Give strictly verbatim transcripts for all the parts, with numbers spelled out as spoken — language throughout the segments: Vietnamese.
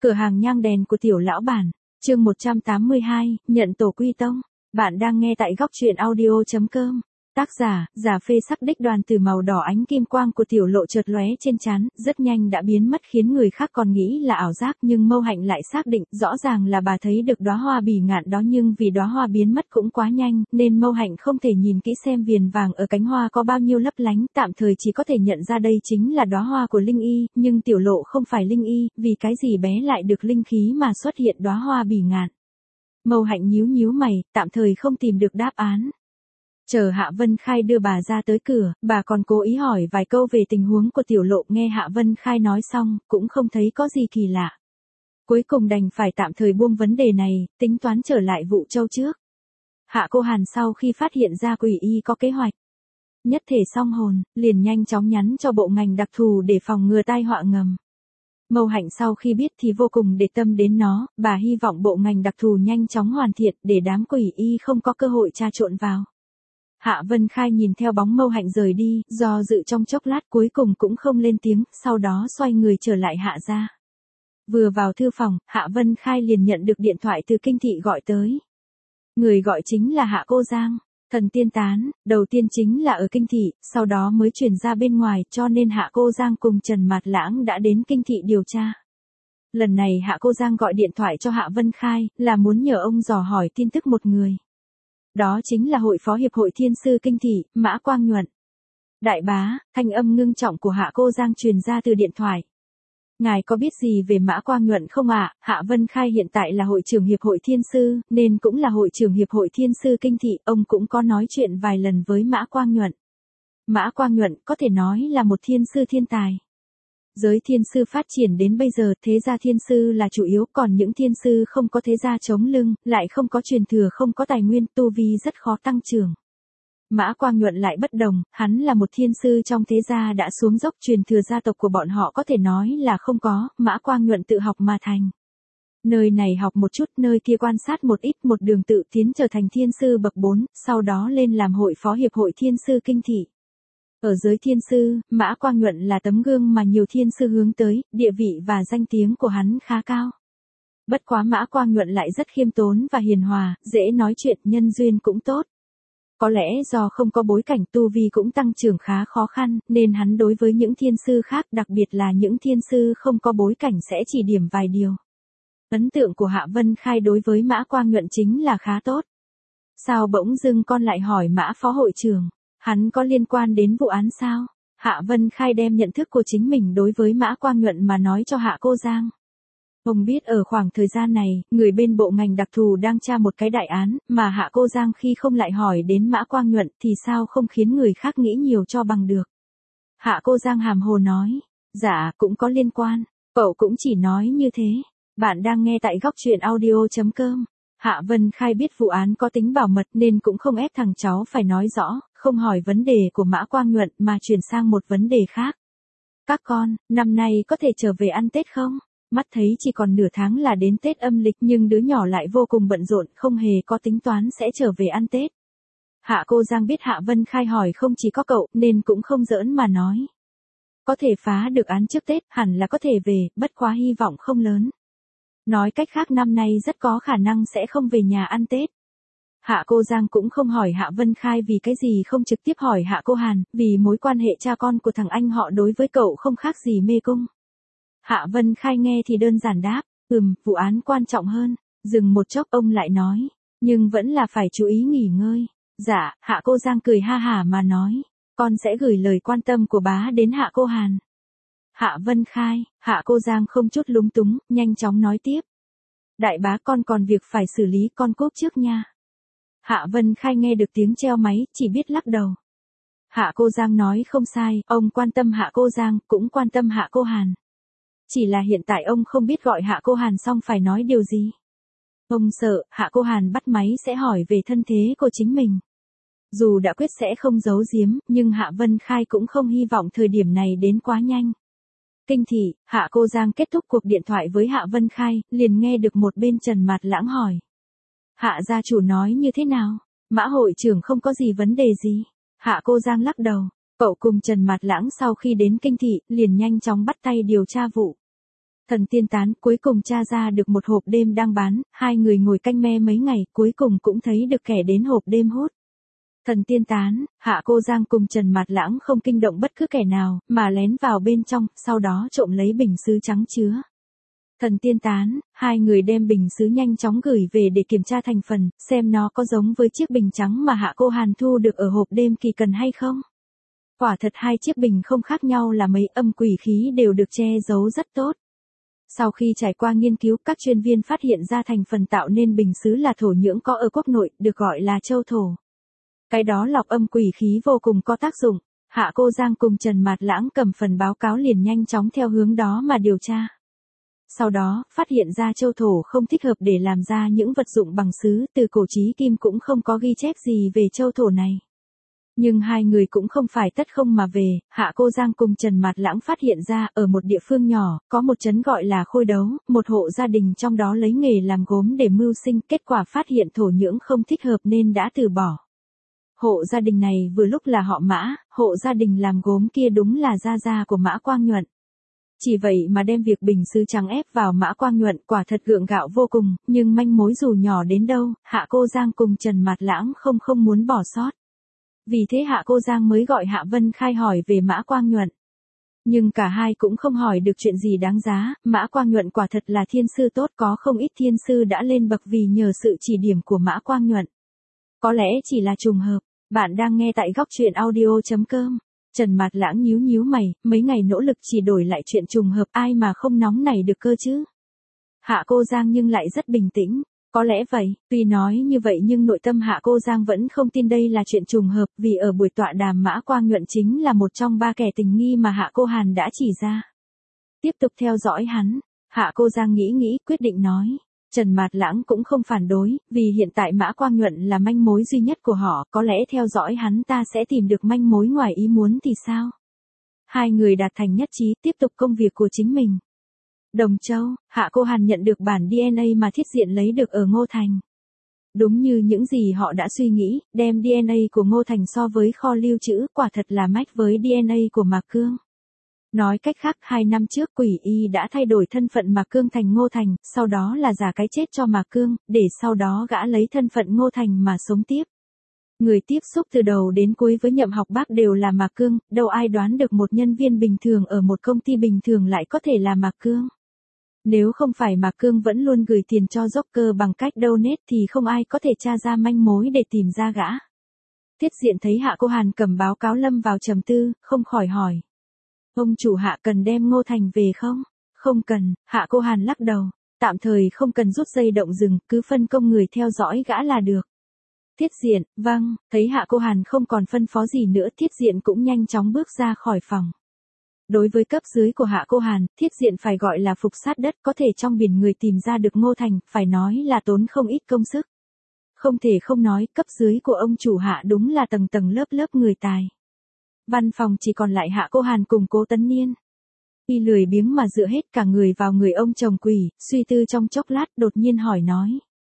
Cửa hàng nhang đèn của tiểu lão bản, chương một trăm tám mươi hai, nhận tổ quy tông. Bạn đang nghe tại góc truyện audio chấm com. Tác giả, giả phê sắc đích Đoàn Từ. Màu đỏ ánh kim quang của tiểu lộ chợt lóe trên trán, rất nhanh đã biến mất khiến người khác còn nghĩ là ảo giác, nhưng Mâu Hạnh lại xác định, rõ ràng là bà thấy được đóa hoa bỉ ngạn đó, nhưng vì đóa hoa biến mất cũng quá nhanh, nên Mâu Hạnh không thể nhìn kỹ xem viền vàng ở cánh hoa có bao nhiêu lấp lánh, tạm thời chỉ có thể nhận ra đây chính là đóa hoa của Linh Y, nhưng tiểu lộ không phải Linh Y, vì cái gì bé lại được linh khí mà xuất hiện đóa hoa bỉ ngạn. Mâu Hạnh nhíu nhíu mày, tạm thời không tìm được đáp án. Chờ Hạ Vân Khai đưa bà ra tới cửa, bà còn cố ý hỏi vài câu về tình huống của tiểu lộ, nghe Hạ Vân Khai nói xong, cũng không thấy có gì kỳ lạ. Cuối cùng đành phải tạm thời buông vấn đề này, tính toán trở lại vụ châu trước. Hạ Cô Hàn sau khi phát hiện ra Quỷ Y có kế hoạch nhất thể song hồn, liền nhanh chóng nhắn cho bộ ngành đặc thù để phòng ngừa tai họa ngầm. Mâu Hạnh sau khi biết thì vô cùng để tâm đến nó, bà hy vọng bộ ngành đặc thù nhanh chóng hoàn thiện để đám Quỷ Y không có cơ hội tra trộn vào. Hạ Vân Khai nhìn theo bóng Mâu Hạnh rời đi, do dự trong chốc lát cuối cùng cũng không lên tiếng, sau đó xoay người trở lại Hạ gia. Vừa vào thư phòng, Hạ Vân Khai liền nhận được điện thoại từ Kinh Thị gọi tới. Người gọi chính là Hạ Cô Giang, thần tiên tán, đầu tiên chính là ở Kinh Thị, sau đó mới chuyển ra bên ngoài, cho nên Hạ Cô Giang cùng Trần Mạt Lãng đã đến Kinh Thị điều tra. Lần này Hạ Cô Giang gọi điện thoại cho Hạ Vân Khai, là muốn nhờ ông dò hỏi tin tức một người. Đó chính là hội phó hiệp hội Thiên Sư Kinh Thị, Mã Quang Nhuận. Đại bá, thanh âm ngưng trọng của Hạ Cô Giang truyền ra từ điện thoại. Ngài có biết gì về Mã Quang Nhuận không ạ? À? Hạ Vân Khai hiện tại là hội trưởng hiệp hội Thiên Sư, nên cũng là hội trưởng hiệp hội Thiên Sư Kinh Thị, ông cũng có nói chuyện vài lần với Mã Quang Nhuận. Mã Quang Nhuận có thể nói là một thiên sư thiên tài. Giới thiên sư phát triển đến bây giờ, thế gia thiên sư là chủ yếu, còn những thiên sư không có thế gia chống lưng, lại không có truyền thừa, không có tài nguyên, tu vi rất khó tăng trưởng. Mã Quang Nhuận lại bất đồng, hắn là một thiên sư trong thế gia đã xuống dốc, truyền thừa gia tộc của bọn họ có thể nói là không có, Mã Quang Nhuận tự học mà thành. Nơi này học một chút, nơi kia quan sát một ít, một đường tự tiến trở thành thiên sư bậc bốn, sau đó lên làm hội phó hiệp hội Thiên Sư Kinh Thị. Ở giới thiên sư, Mã Quang Nhuận là tấm gương mà nhiều thiên sư hướng tới, địa vị và danh tiếng của hắn khá cao. Bất quá Mã Quang Nhuận lại rất khiêm tốn và hiền hòa, dễ nói chuyện, nhân duyên cũng tốt. Có lẽ do không có bối cảnh, tu vi cũng tăng trưởng khá khó khăn, nên hắn đối với những thiên sư khác, đặc biệt là những thiên sư không có bối cảnh sẽ chỉ điểm vài điều. Ấn tượng của Hạ Vân Khai đối với Mã Quang Nhuận chính là khá tốt. Sao bỗng dưng con lại hỏi Mã phó hội trưởng? Hắn có liên quan đến vụ án sao? Hạ Vân Khai đem nhận thức của chính mình đối với Mã Quang Nhuận mà nói cho Hạ Cô Giang. Ông biết ở khoảng thời gian này, người bên bộ ngành đặc thù đang tra một cái đại án, mà Hạ Cô Giang khi không lại hỏi đến Mã Quang Nhuận thì sao không khiến người khác nghĩ nhiều cho bằng được. Hạ Cô Giang hàm hồ nói, dạ cũng có liên quan, cậu cũng chỉ nói như thế. Bạn đang nghe tại góc truyện audio chấm com. Hạ Vân Khai biết vụ án có tính bảo mật nên cũng không ép thằng cháu phải nói rõ, không hỏi vấn đề của Mã Quang Nhuận mà chuyển sang một vấn đề khác. Các con, năm nay có thể trở về ăn Tết không? Mắt thấy chỉ còn nửa tháng là đến Tết âm lịch, nhưng đứa nhỏ lại vô cùng bận rộn, không hề có tính toán sẽ trở về ăn Tết. Hạ Cô Giang biết Hạ Vân Khai hỏi không chỉ có cậu, nên cũng không giỡn mà nói. Có thể phá được án trước Tết, hẳn là có thể về, bất quá hy vọng không lớn. Nói cách khác năm nay rất có khả năng sẽ không về nhà ăn Tết. Hạ Cô Giang cũng không hỏi Hạ Vân Khai vì cái gì không trực tiếp hỏi Hạ Cô Hàn, vì mối quan hệ cha con của thằng anh họ đối với cậu không khác gì mê cung. Hạ Vân Khai nghe thì đơn giản đáp, ừm, vụ án quan trọng hơn. Dừng một chốc ông lại nói, nhưng vẫn là phải chú ý nghỉ ngơi. Dạ, Hạ Cô Giang cười ha hả mà nói, con sẽ gửi lời quan tâm của bá đến Hạ Cô Hàn. Hạ Vân Khai, Hạ Cô Giang không chút lúng túng, nhanh chóng nói tiếp. Đại bá con còn việc phải xử lý, con cúp trước nha. Hạ Vân Khai nghe được tiếng treo máy, chỉ biết lắc đầu. Hạ Cô Giang nói không sai, ông quan tâm Hạ Cô Giang, cũng quan tâm Hạ Cô Hàn. Chỉ là hiện tại ông không biết gọi Hạ Cô Hàn xong phải nói điều gì. Ông sợ, Hạ Cô Hàn bắt máy sẽ hỏi về thân thế của chính mình. Dù đã quyết sẽ không giấu giếm, nhưng Hạ Vân Khai cũng không hy vọng thời điểm này đến quá nhanh. Kinh Thị, Hạ Cô Giang kết thúc cuộc điện thoại với Hạ Vân Khai, liền nghe được một bên Trần Mạt Lãng hỏi. Hạ gia chủ nói như thế nào? Mã hội trưởng không có gì vấn đề gì. Hạ Cô Giang lắc đầu. Cậu cùng Trần Mạt Lãng sau khi đến Kinh Thị, liền nhanh chóng bắt tay điều tra vụ. Thần tiên tán, cuối cùng tra ra được một hộp đêm đang bán, hai người ngồi canh me mấy ngày, cuối cùng cũng thấy được kẻ đến hộp đêm hút. Thần tiên tán, Hạ Cô Giang cùng Trần Mạt Lãng không kinh động bất cứ kẻ nào, mà lén vào bên trong, sau đó trộm lấy bình sứ trắng chứa. Thần tiên tán, hai người đem bình sứ nhanh chóng gửi về để kiểm tra thành phần, xem nó có giống với chiếc bình trắng mà Hạ Cô Hàn thu được ở hộp đêm kỳ cần hay không. Quả thật hai chiếc bình không khác nhau là mấy, âm quỷ khí đều được che giấu rất tốt. Sau khi trải qua nghiên cứu, các chuyên viên phát hiện ra thành phần tạo nên bình sứ là thổ nhưỡng có ở quốc nội, được gọi là châu thổ. Cái đó lọc âm quỷ khí vô cùng có tác dụng. Hạ Cô Giang cùng Trần Mạt Lãng cầm phần báo cáo liền nhanh chóng theo hướng đó mà điều tra. Sau đó, phát hiện ra châu thổ không thích hợp để làm ra những vật dụng bằng sứ, từ cổ chí kim cũng không có ghi chép gì về châu thổ này. Nhưng hai người cũng không phải tất không mà về, Hạ Cô Giang cùng Trần Mạt Lãng phát hiện ra ở một địa phương nhỏ, có một trấn gọi là Khôi Đấu, một hộ gia đình trong đó lấy nghề làm gốm để mưu sinh, kết quả phát hiện thổ nhưỡng không thích hợp nên đã từ bỏ. Hộ gia đình này vừa lúc là họ Mã, hộ gia đình làm gốm kia đúng là gia gia của Mã Quang Nhuận. Chỉ vậy mà đem việc bình sứ trắng ép vào Mã Quang Nhuận quả thật gượng gạo vô cùng, nhưng manh mối dù nhỏ đến đâu, Hạ Cô Giang cùng Trần Mạt Lãng không không muốn bỏ sót. Vì thế Hạ Cô Giang mới gọi Hạ Vân Khai hỏi về Mã Quang Nhuận. Nhưng cả hai cũng không hỏi được chuyện gì đáng giá, Mã Quang Nhuận quả thật là thiên sư tốt, có không ít thiên sư đã lên bậc vì nhờ sự chỉ điểm của Mã Quang Nhuận. Có lẽ chỉ là trùng hợp. Bạn đang nghe tại góc truyện audio chấm com. Trần Mạt Lãng nhíu nhíu mày, mấy ngày nỗ lực chỉ đổi lại chuyện trùng hợp, ai mà không nóng nảy được cơ chứ. Hạ Cô Giang nhưng lại rất bình tĩnh. Có lẽ vậy, tuy nói như vậy nhưng nội tâm Hạ Cô Giang vẫn không tin đây là chuyện trùng hợp, vì ở buổi tọa đàm Mã Quang Nhuận chính là một trong ba kẻ tình nghi mà Hạ Cô Hàn đã chỉ ra. Tiếp tục theo dõi hắn, Hạ Cô Giang nghĩ nghĩ quyết định nói. Trần Mạt Lãng cũng không phản đối, vì hiện tại Mã Quang Nhuận là manh mối duy nhất của họ, có lẽ theo dõi hắn ta sẽ tìm được manh mối ngoài ý muốn thì sao? Hai người đạt thành nhất trí, tiếp tục công việc của chính mình. Đồng Châu, Hạ Cô Hàn nhận được bản đê en a mà Thiết Diện lấy được ở Ngô Thành. Đúng như những gì họ đã suy nghĩ, đem đê en a của Ngô Thành so với kho lưu trữ, quả thật là match với đê en a của Mạc Cương. Nói cách khác, hai năm trước Quỷ Y đã thay đổi thân phận Mạc Cương thành Ngô Thành, sau đó là giả cái chết cho Mạc Cương, để sau đó gã lấy thân phận Ngô Thành mà sống tiếp. Người tiếp xúc từ đầu đến cuối với Nhậm Học Bác đều là Mạc Cương, đâu ai đoán được một nhân viên bình thường ở một công ty bình thường lại có thể là Mạc Cương. Nếu không phải Mạc Cương vẫn luôn gửi tiền cho Joker bằng cách donate thì không ai có thể tra ra manh mối để tìm ra gã. Thiết Diện thấy Hạ Cô Hàn cầm báo cáo lâm vào trầm tư, không khỏi hỏi. Ông chủ Hạ cần đem Ngô Thành về không? Không cần, Hạ Cô Hàn lắc đầu, tạm thời không cần rút dây động rừng, cứ phân công người theo dõi gã là được. Thiết Diện, vâng, thấy Hạ Cô Hàn không còn phân phó gì nữa, Thiết Diện cũng nhanh chóng bước ra khỏi phòng. Đối với cấp dưới của Hạ Cô Hàn, Thiết Diện phải gọi là phục sát đất, có thể trong biển người tìm ra được Ngô Thành, phải nói là tốn không ít công sức. Không thể không nói, cấp dưới của ông chủ Hạ đúng là tầng tầng lớp lớp người tài. Văn phòng chỉ còn lại Hạ Cô Hàn cùng Cố Tấn Niên. Y lười biếng mà dựa hết cả người vào người ông chồng Quỷ, suy tư trong chốc lát đột nhiên hỏi nói.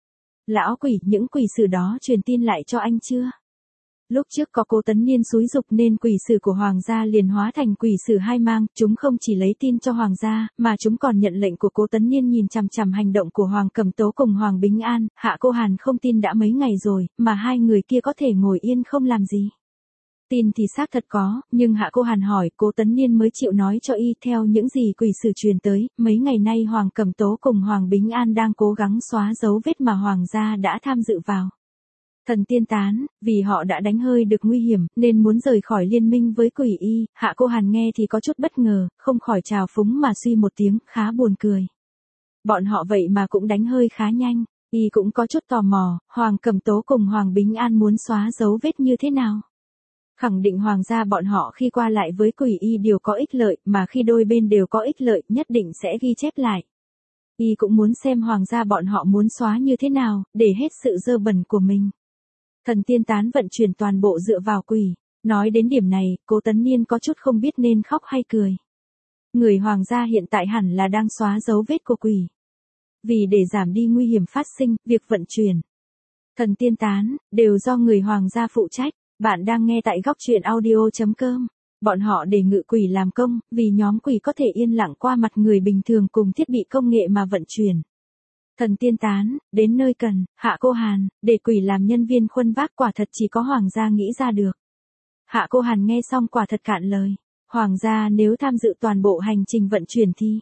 Lão Quỷ, những quỷ sử đó truyền tin lại cho anh chưa? Lúc trước có Cố Tấn Niên xúi dục nên quỷ sử của Hoàng gia liền hóa thành quỷ sử hai mang, chúng không chỉ lấy tin cho Hoàng gia, mà chúng còn nhận lệnh của Cố Tấn Niên nhìn chằm chằm hành động của Hoàng Cẩm Tố cùng Hoàng Bính An. Hạ Cô Hàn không tin đã mấy ngày rồi, mà hai người kia có thể ngồi yên không làm gì. Tin thì xác thật có, nhưng Hạ Cô Hàn hỏi, Cố Tấn Niên mới chịu nói cho y theo những gì quỷ sử truyền tới, mấy ngày nay Hoàng Cẩm Tố cùng Hoàng Bính An đang cố gắng xóa dấu vết mà Hoàng gia đã tham dự vào. Thần tiên tán, vì họ đã đánh hơi được nguy hiểm, nên muốn rời khỏi liên minh với Quỷ Y, Hạ Cô Hàn nghe thì có chút bất ngờ, không khỏi trào phúng mà suy một tiếng, khá buồn cười. Bọn họ vậy mà cũng đánh hơi khá nhanh, y cũng có chút tò mò, Hoàng Cẩm Tố cùng Hoàng Bính An muốn xóa dấu vết như thế nào? Khẳng định Hoàng gia bọn họ khi qua lại với Quỷ Y đều có ích lợi, mà khi đôi bên đều có ích lợi, nhất định sẽ ghi chép lại. Y cũng muốn xem Hoàng gia bọn họ muốn xóa như thế nào, để hết sự dơ bẩn của mình. Thần tiên tán vận chuyển toàn bộ dựa vào Quỷ. Nói đến điểm này, Cố Tấn Niên có chút không biết nên khóc hay cười. Người Hoàng gia hiện tại hẳn là đang xóa dấu vết của Quỷ. Vì để giảm đi nguy hiểm phát sinh, việc vận chuyển thần tiên tán đều do người Hoàng gia phụ trách. Bạn đang nghe tại góc truyện audio chấm com. Bọn họ để ngự quỷ làm công, vì nhóm quỷ có thể yên lặng qua mặt người bình thường cùng thiết bị công nghệ mà vận chuyển. Thần tiên tán, đến nơi cần, Hạ Cô Hàn, để quỷ làm nhân viên khuân vác quả thật chỉ có Hoàng gia nghĩ ra được. Hạ Cô Hàn nghe xong quả thật cạn lời. Hoàng gia nếu tham dự toàn bộ hành trình vận chuyển thì...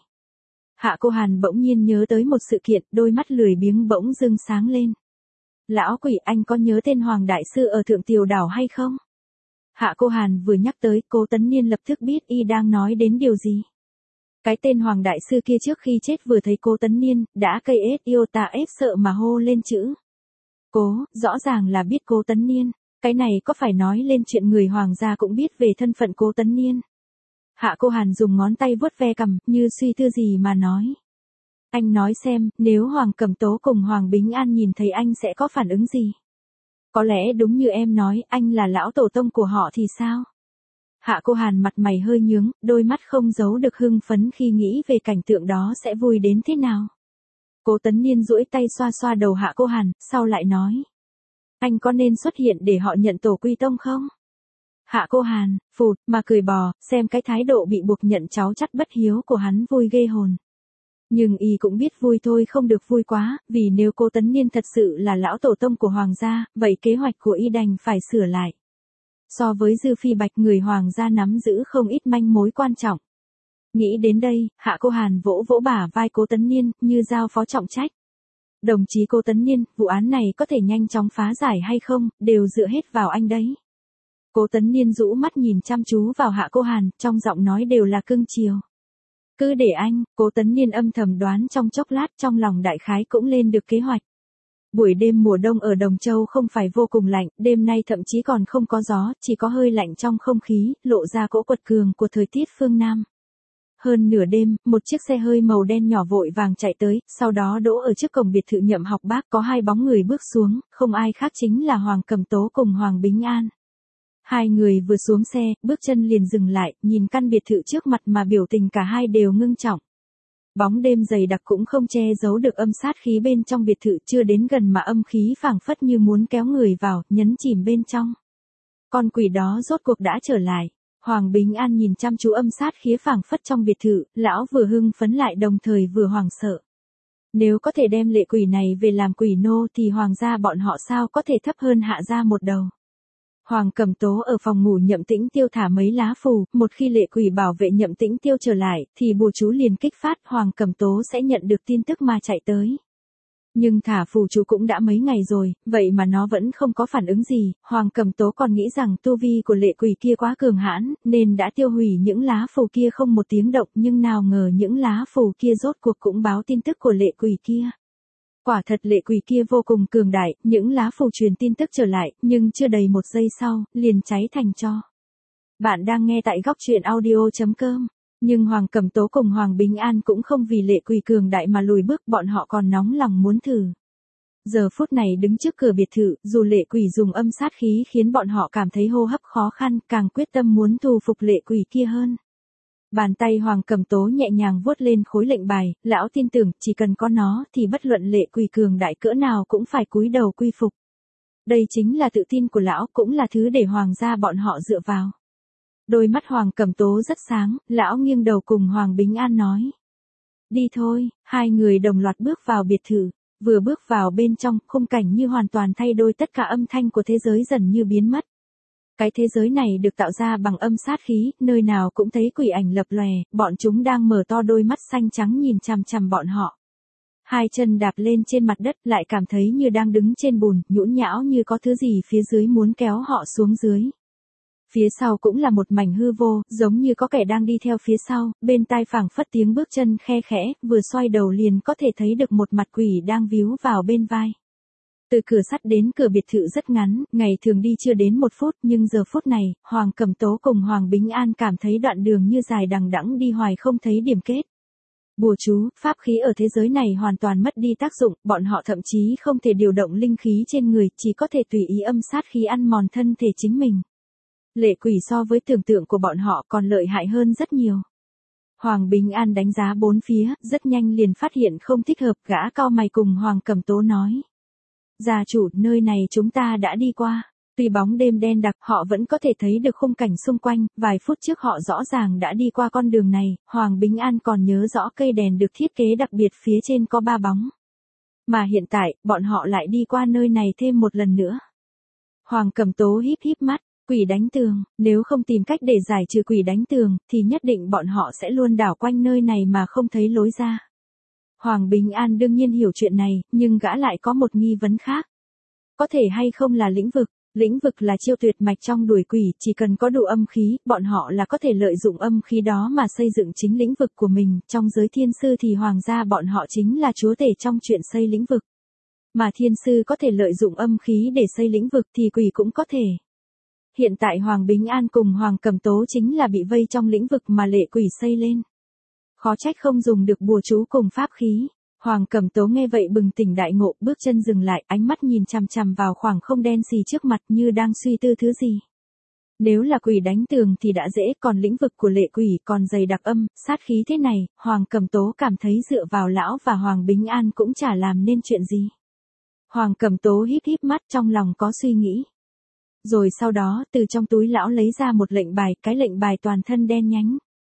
Hạ Cô Hàn bỗng nhiên nhớ tới một sự kiện, đôi mắt lười biếng bỗng dưng sáng lên. Lão quỷ, anh có nhớ tên Hoàng Đại Sư ở Thượng Tiểu Đảo hay không? Hạ Cô Hàn vừa nhắc tới, Cố Tấn Niên lập tức biết y đang nói đến điều gì. Cái tên Hoàng Đại Sư kia trước khi chết vừa thấy Cố Tấn Niên, đã cây ết yêu ta ép sợ mà hô lên chữ. Cố, rõ ràng là biết Cố Tấn Niên. Cái này có phải nói lên chuyện người Hoàng gia cũng biết về thân phận Cố Tấn Niên. Hạ Cô Hàn dùng ngón tay vuốt ve cằm, như suy tư gì mà nói. Anh nói xem, nếu Hoàng Cẩm Tố cùng Hoàng Bính An nhìn thấy anh sẽ có phản ứng gì? Có lẽ đúng như em nói, anh là lão tổ tông của họ thì sao? Hạ Cô Hàn mặt mày hơi nhướng, đôi mắt không giấu được hưng phấn khi nghĩ về cảnh tượng đó sẽ vui đến thế nào. Cố Tấn Niên duỗi tay xoa xoa đầu Hạ Cô Hàn, sau lại nói. Anh có nên xuất hiện để họ nhận tổ quy tông không? Hạ Cô Hàn, phụt, mà cười bò, xem cái thái độ bị buộc nhận cháu chắt bất hiếu của hắn vui ghê hồn. Nhưng y cũng biết vui thôi không được vui quá, vì nếu Cố Tấn Niên thật sự là lão tổ tông của Hoàng gia, vậy kế hoạch của y đành phải sửa lại. So với Dư Phi Bạch, người Hoàng gia nắm giữ không ít manh mối quan trọng. Nghĩ đến đây, Hạ Cô Hàn vỗ vỗ bả vai Cố Tấn Niên, như giao phó trọng trách. Đồng chí Cố Tấn Niên, vụ án này có thể nhanh chóng phá giải hay không, đều dựa hết vào anh đấy. Cố Tấn Niên rũ mắt nhìn chăm chú vào Hạ Cô Hàn, trong giọng nói đều là cưng chiều. Cứ để anh, Cố Tấn Niên âm thầm đoán trong chốc lát, trong lòng đại khái cũng lên được kế hoạch. Buổi đêm mùa đông ở Đồng Châu không phải vô cùng lạnh, đêm nay thậm chí còn không có gió, chỉ có hơi lạnh trong không khí, lộ ra cỗ quật cường của thời tiết phương Nam. Hơn nửa đêm, một chiếc xe hơi màu đen nhỏ vội vàng chạy tới, sau đó đỗ ở trước cổng biệt thự Nhậm Học Bác, có hai bóng người bước xuống, không ai khác chính là Hoàng Cẩm Tố cùng Hoàng Bính An. Hai người vừa xuống xe, bước chân liền dừng lại, nhìn căn biệt thự trước mặt mà biểu tình cả hai đều ngưng trọng. Bóng đêm dày đặc cũng không che giấu được âm sát khí bên trong biệt thự, chưa đến gần mà âm khí phảng phất như muốn kéo người vào, nhấn chìm bên trong. Con quỷ đó rốt cuộc đã trở lại. Hoàng Bính An nhìn chăm chú âm sát khí phảng phất trong biệt thự, lão vừa hưng phấn lại đồng thời vừa hoảng sợ. Nếu có thể đem lệ quỷ này về làm quỷ nô thì hoàng gia bọn họ sao có thể thấp hơn Hạ gia một đầu. Hoàng Cẩm Tố ở phòng ngủ Nhậm Tĩnh Tiêu thả mấy lá phù, một khi lệ quỷ bảo vệ Nhậm Tĩnh Tiêu trở lại, thì bùa chú liền kích phát, Hoàng Cẩm Tố sẽ nhận được tin tức mà chạy tới. Nhưng thả phù chú cũng đã mấy ngày rồi, vậy mà nó vẫn không có phản ứng gì, Hoàng Cẩm Tố còn nghĩ rằng tu vi của lệ quỷ kia quá cường hãn, nên đã tiêu hủy những lá phù kia không một tiếng động, nhưng nào ngờ những lá phù kia rốt cuộc cũng báo tin tức của lệ quỷ kia. Quả thật lệ quỷ kia vô cùng cường đại, những lá phù truyền tin tức trở lại, nhưng chưa đầy một giây sau, liền cháy thành tro. Bạn đang nghe tại góc truyện audio chấm com. Nhưng Hoàng Cẩm Tố cùng Hoàng Bính An cũng không vì lệ quỷ cường đại mà lùi bước, bọn họ còn nóng lòng muốn thử. Giờ phút này đứng trước cửa biệt thự, dù lệ quỷ dùng âm sát khí khiến bọn họ cảm thấy hô hấp khó khăn, càng quyết tâm muốn thu phục lệ quỷ kia hơn. Bàn tay Hoàng Cẩm Tố nhẹ nhàng vuốt lên khối lệnh bài, lão tin tưởng chỉ cần có nó thì bất luận lệ quỷ cường đại cỡ nào cũng phải cúi đầu quy phục. Đây chính là tự tin của lão, cũng là thứ để hoàng gia bọn họ dựa vào. Đôi mắt Hoàng Cẩm Tố rất sáng, lão nghiêng đầu cùng Hoàng Bính An nói. Đi thôi, hai người đồng loạt bước vào biệt thự. Vừa bước vào bên trong, khung cảnh như hoàn toàn thay đổi, tất cả âm thanh của thế giới dần như biến mất. Cái thế giới này được tạo ra bằng âm sát khí, nơi nào cũng thấy quỷ ảnh lập lòe, bọn chúng đang mở to đôi mắt xanh trắng nhìn chằm chằm bọn họ. Hai chân đạp lên trên mặt đất, lại cảm thấy như đang đứng trên bùn, nhũn nhão như có thứ gì phía dưới muốn kéo họ xuống dưới. Phía sau cũng là một mảnh hư vô, giống như có kẻ đang đi theo phía sau, bên tai phảng phất tiếng bước chân khe khẽ, vừa xoay đầu liền có thể thấy được một mặt quỷ đang víu vào bên vai. Từ cửa sắt đến cửa biệt thự rất ngắn, ngày thường đi chưa đến một phút, nhưng giờ phút này, Hoàng Cẩm Tố cùng Hoàng Bính An cảm thấy đoạn đường như dài đằng đẵng đi hoài không thấy điểm kết. Bùa chú, pháp khí ở thế giới này hoàn toàn mất đi tác dụng, bọn họ thậm chí không thể điều động linh khí trên người, chỉ có thể tùy ý âm sát khí ăn mòn thân thể chính mình. Lệ quỷ so với tưởng tượng của bọn họ còn lợi hại hơn rất nhiều. Hoàng Bính An đánh giá bốn phía, rất nhanh liền phát hiện không thích hợp, gã cau mày cùng Hoàng Cẩm Tố nói. Gia chủ, nơi này chúng ta đã đi qua. Tuy bóng đêm đen đặc, họ vẫn có thể thấy được khung cảnh xung quanh, vài phút trước họ rõ ràng đã đi qua con đường này, Hoàng Bính An còn nhớ rõ cây đèn được thiết kế đặc biệt phía trên có ba bóng. Mà hiện tại, bọn họ lại đi qua nơi này thêm một lần nữa. Hoàng Cẩm Tố híp híp mắt, quỷ đánh tường, nếu không tìm cách để giải trừ quỷ đánh tường, thì nhất định bọn họ sẽ luôn đảo quanh nơi này mà không thấy lối ra. Hoàng Bính An đương nhiên hiểu chuyện này, nhưng gã lại có một nghi vấn khác. Có thể hay không là lĩnh vực, lĩnh vực là chiêu tuyệt mạch trong đuổi quỷ, chỉ cần có đủ âm khí, bọn họ là có thể lợi dụng âm khí đó mà xây dựng chính lĩnh vực của mình, trong giới thiên sư thì hoàng gia bọn họ chính là chúa tể trong chuyện xây lĩnh vực. Mà thiên sư có thể lợi dụng âm khí để xây lĩnh vực thì quỷ cũng có thể. Hiện tại Hoàng Bính An cùng Hoàng Cẩm Tố chính là bị vây trong lĩnh vực mà lệ quỷ xây lên. Khó trách không dùng được bùa chú cùng pháp khí. Hoàng Cẩm Tố nghe vậy bừng tỉnh đại ngộ, bước chân dừng lại, ánh mắt nhìn chằm chằm vào khoảng không đen xì trước mặt như đang suy tư thứ gì. Nếu là quỷ đánh tường thì đã dễ, còn lĩnh vực của lệ quỷ còn dày đặc âm, sát khí thế này, Hoàng Cẩm Tố cảm thấy dựa vào lão và Hoàng Bính An cũng chả làm nên chuyện gì. Hoàng Cẩm Tố híp híp mắt, trong lòng có suy nghĩ. Rồi sau đó, từ trong túi lão lấy ra một lệnh bài, cái lệnh bài toàn thân đen nhánh.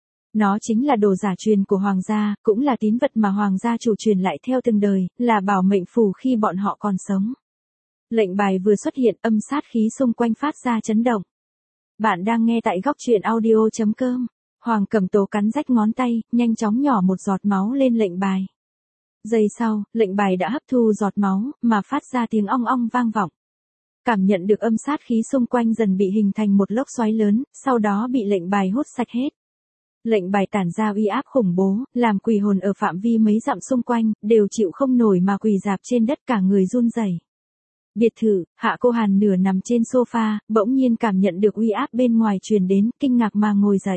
Nó chính là đồ giả truyền của hoàng gia, cũng là tín vật mà hoàng gia chủ truyền lại theo từng đời, là bảo mệnh phù khi bọn họ còn sống. Lệnh bài vừa xuất hiện, âm sát khí xung quanh phát ra chấn động. Bạn đang nghe tại góc truyện audio chấm com. Hoàng Cẩm Tố cắn rách ngón tay, nhanh chóng nhỏ một giọt máu lên lệnh bài. Giây sau, lệnh bài đã hấp thu giọt máu, mà phát ra tiếng ong ong vang vọng. Cảm nhận được âm sát khí xung quanh dần bị hình thành một lốc xoáy lớn, sau đó bị lệnh bài hút sạch hết. Lệnh bài tản ra uy áp khủng bố, làm quỷ hồn ở phạm vi mấy dặm xung quanh, đều chịu không nổi mà quỳ rạp trên đất cả người run rẩy. Biệt thự, Hạ Cô Hàn nửa nằm trên sofa, bỗng nhiên cảm nhận được uy áp bên ngoài truyền đến, kinh ngạc mà ngồi dậy.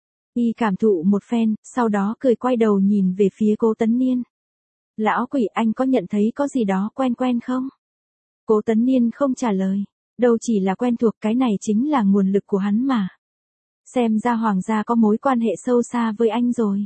Y cảm thụ một phen, sau đó cười quay đầu nhìn về phía Cố Tấn Niên. Lão quỷ, anh có nhận thấy có gì đó quen quen không? Cố Tấn Niên không trả lời. Đâu chỉ là quen thuộc, cái này chính là nguồn lực của hắn mà. Xem ra hoàng gia có mối quan hệ sâu xa với anh rồi.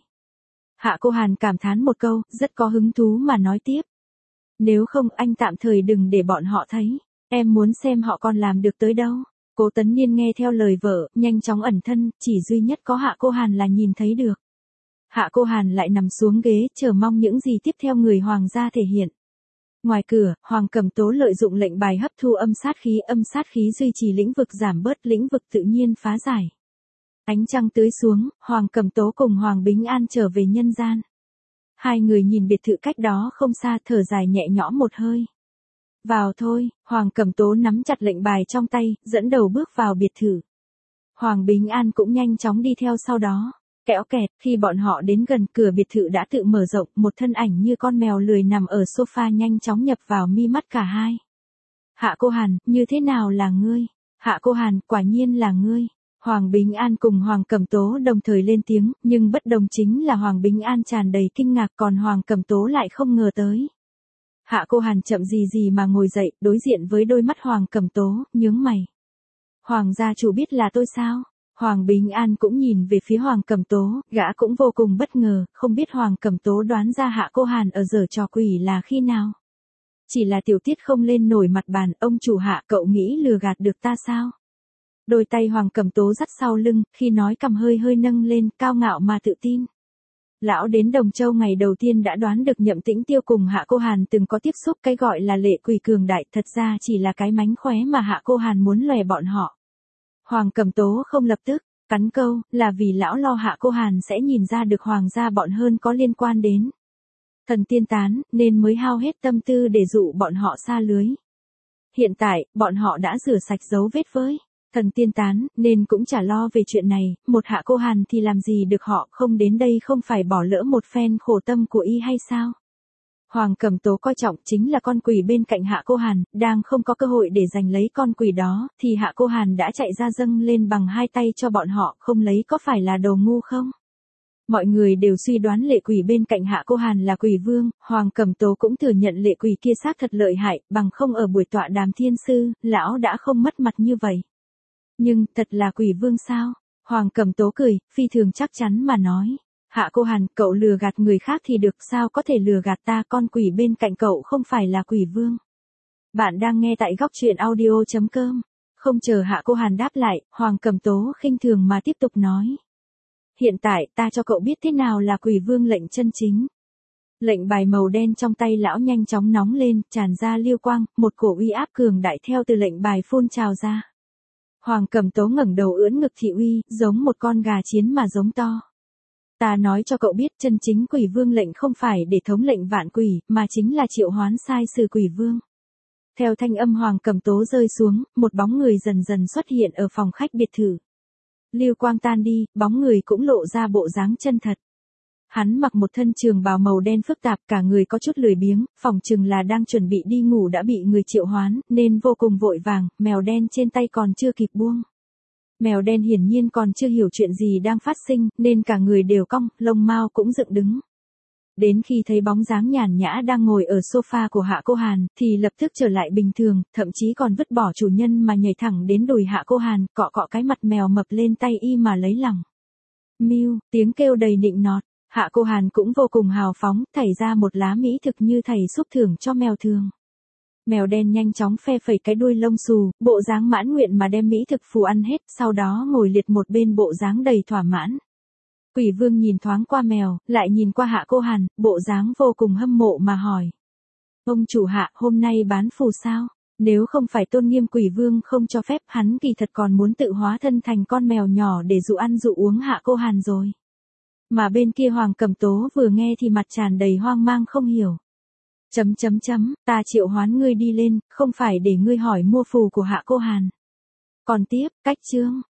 Hạ Cô Hàn cảm thán một câu, rất có hứng thú mà nói tiếp. Nếu không anh tạm thời đừng để bọn họ thấy. Em muốn xem họ còn làm được tới đâu. Cố Tấn Niên nghe theo lời vợ, nhanh chóng ẩn thân, chỉ duy nhất có Hạ Cô Hàn là nhìn thấy được. Hạ Cô Hàn lại nằm xuống ghế, chờ mong những gì tiếp theo người hoàng gia thể hiện. Ngoài cửa, Hoàng Cẩm Tố lợi dụng lệnh bài hấp thu âm sát khí, âm sát khí duy trì lĩnh vực giảm bớt, lĩnh vực tự nhiên phá giải. Ánh trăng tưới xuống, Hoàng Cẩm Tố cùng Hoàng Bính An trở về nhân gian. Hai người nhìn biệt thự cách đó không xa, thở dài nhẹ nhõm một hơi. Vào thôi, Hoàng Cẩm Tố nắm chặt lệnh bài trong tay, dẫn đầu bước vào biệt thự. Hoàng Bính An cũng nhanh chóng đi theo sau đó. Kẽo kẹt, khi bọn họ đến gần, cửa biệt thự đã tự mở rộng, một thân ảnh như con mèo lười nằm ở sofa nhanh chóng nhập vào mi mắt cả hai. Hạ Cô Hàn, như thế nào là ngươi? Hạ Cô Hàn, quả nhiên là ngươi. Hoàng Bính An cùng Hoàng Cẩm Tố đồng thời lên tiếng, nhưng bất đồng chính là Hoàng Bính An tràn đầy kinh ngạc, còn Hoàng Cẩm Tố lại không ngờ tới. Hạ Cô Hàn chậm gì gì mà ngồi dậy, đối diện với đôi mắt Hoàng Cẩm Tố, nhướng mày. Hoàng gia chủ biết là tôi sao? Hoàng Bính An cũng nhìn về phía Hoàng Cẩm Tố, gã cũng vô cùng bất ngờ, không biết Hoàng Cẩm Tố đoán ra Hạ Cô Hàn ở giở trò quỷ là khi nào. Chỉ là tiểu tiết không lên nổi mặt bàn, ông chủ Hạ, cậu nghĩ lừa gạt được ta sao? Đôi tay Hoàng Cẩm Tố dắt sau lưng, khi nói cằm hơi hơi nâng lên, cao ngạo mà tự tin. Lão đến Đồng Châu ngày đầu tiên đã đoán được Nhậm Tĩnh Tiêu cùng Hạ Cô Hàn từng có tiếp xúc, cái gọi là lệ quỷ cường đại, thật ra chỉ là cái mánh khóe mà Hạ Cô Hàn muốn lòe bọn họ. Hoàng Cẩm Tố không lập tức, cắn câu, là vì lão lo Hạ Cô Hàn sẽ nhìn ra được hoàng gia bọn hơn có liên quan đến thần tiên tán, nên mới hao hết tâm tư để dụ bọn họ xa lưới. Hiện tại, bọn họ đã rửa sạch dấu vết với thần tiên tán, nên cũng chả lo về chuyện này, một Hạ Cô Hàn thì làm gì được họ, không đến đây không phải bỏ lỡ một phen khổ tâm của y hay sao? Hoàng Cẩm Tố coi trọng chính là con quỷ bên cạnh Hạ Cô Hàn, đang không có cơ hội để giành lấy con quỷ đó, thì Hạ Cô Hàn đã chạy ra dâng lên bằng hai tay cho bọn họ, không lấy có phải là đồ ngu không? Mọi người đều suy đoán lệ quỷ bên cạnh Hạ Cô Hàn là quỷ vương, Hoàng Cẩm Tố cũng thừa nhận lệ quỷ kia xác thật lợi hại, bằng không ở buổi tọa đàm thiên sư, lão đã không mất mặt như vậy. Nhưng, thật là quỷ vương sao? Hoàng Cẩm Tố cười, phi thường chắc chắn mà nói. Hạ Cô Hàn, cậu lừa gạt người khác thì được, sao có thể lừa gạt ta, con quỷ bên cạnh cậu không phải là quỷ vương. Bạn đang nghe tại góc truyện audio chấm com. Không chờ Hạ Cô Hàn đáp lại, Hoàng Cẩm Tố khinh thường mà tiếp tục nói. Hiện tại ta cho cậu biết thế nào là Quỷ Vương lệnh chân chính. Lệnh bài màu đen trong tay lão nhanh chóng nóng lên, tràn ra lưu quang, một cổ uy áp cường đại theo từ lệnh bài phun trào ra. Hoàng Cẩm Tố ngẩng đầu ưỡn ngực thị uy, giống một con gà chiến mà giống to. Ta nói cho cậu biết chân chính Quỷ Vương lệnh không phải để thống lệnh vạn quỷ, mà chính là triệu hoán sai sử Quỷ Vương. Theo thanh âm Hoàng Cẩm Tố rơi xuống, một bóng người dần dần xuất hiện ở phòng khách biệt thự. Lưu quang tan đi, bóng người cũng lộ ra bộ dáng chân thật. Hắn mặc một thân trường bào màu đen phức tạp, cả người có chút lười biếng, phỏng chừng là đang chuẩn bị đi ngủ đã bị người triệu hoán, nên vô cùng vội vàng, mèo đen trên tay còn chưa kịp buông. Mèo đen hiển nhiên còn chưa hiểu chuyện gì đang phát sinh, nên cả người đều cong, lông mao cũng dựng đứng. Đến khi thấy bóng dáng nhàn nhã đang ngồi ở sofa của Hạ Cô Hàn, thì lập tức trở lại bình thường, thậm chí còn vứt bỏ chủ nhân mà nhảy thẳng đến đùi Hạ Cô Hàn, cọ cọ cái mặt mèo mập lên tay y mà lấy lòng. Miu, tiếng kêu đầy nịnh nọt. Hạ Cô Hàn cũng vô cùng hào phóng, thảy ra một lá mỹ thực như thầy xúc thưởng cho mèo thường. Mèo đen nhanh chóng phe phẩy cái đuôi lông xù, bộ dáng mãn nguyện mà đem mỹ thực phù ăn hết, sau đó ngồi liệt một bên bộ dáng đầy thỏa mãn. Quỷ Vương nhìn thoáng qua mèo, lại nhìn qua Hạ Cô Hàn, bộ dáng vô cùng hâm mộ mà hỏi. Ông chủ Hạ, hôm nay bán phù sao? Nếu không phải tôn nghiêm Quỷ Vương không cho phép, hắn kỳ thật còn muốn tự hóa thân thành con mèo nhỏ để dụ ăn dụ uống Hạ Cô Hàn rồi. Mà bên kia Hoàng Cẩm Tố vừa nghe thì mặt tràn đầy hoang mang không hiểu. Chấm chấm chấm, ta triệu hoán ngươi đi lên, không phải để ngươi hỏi mua phù của Hạ Cô Hàn. Còn tiếp, cách chương.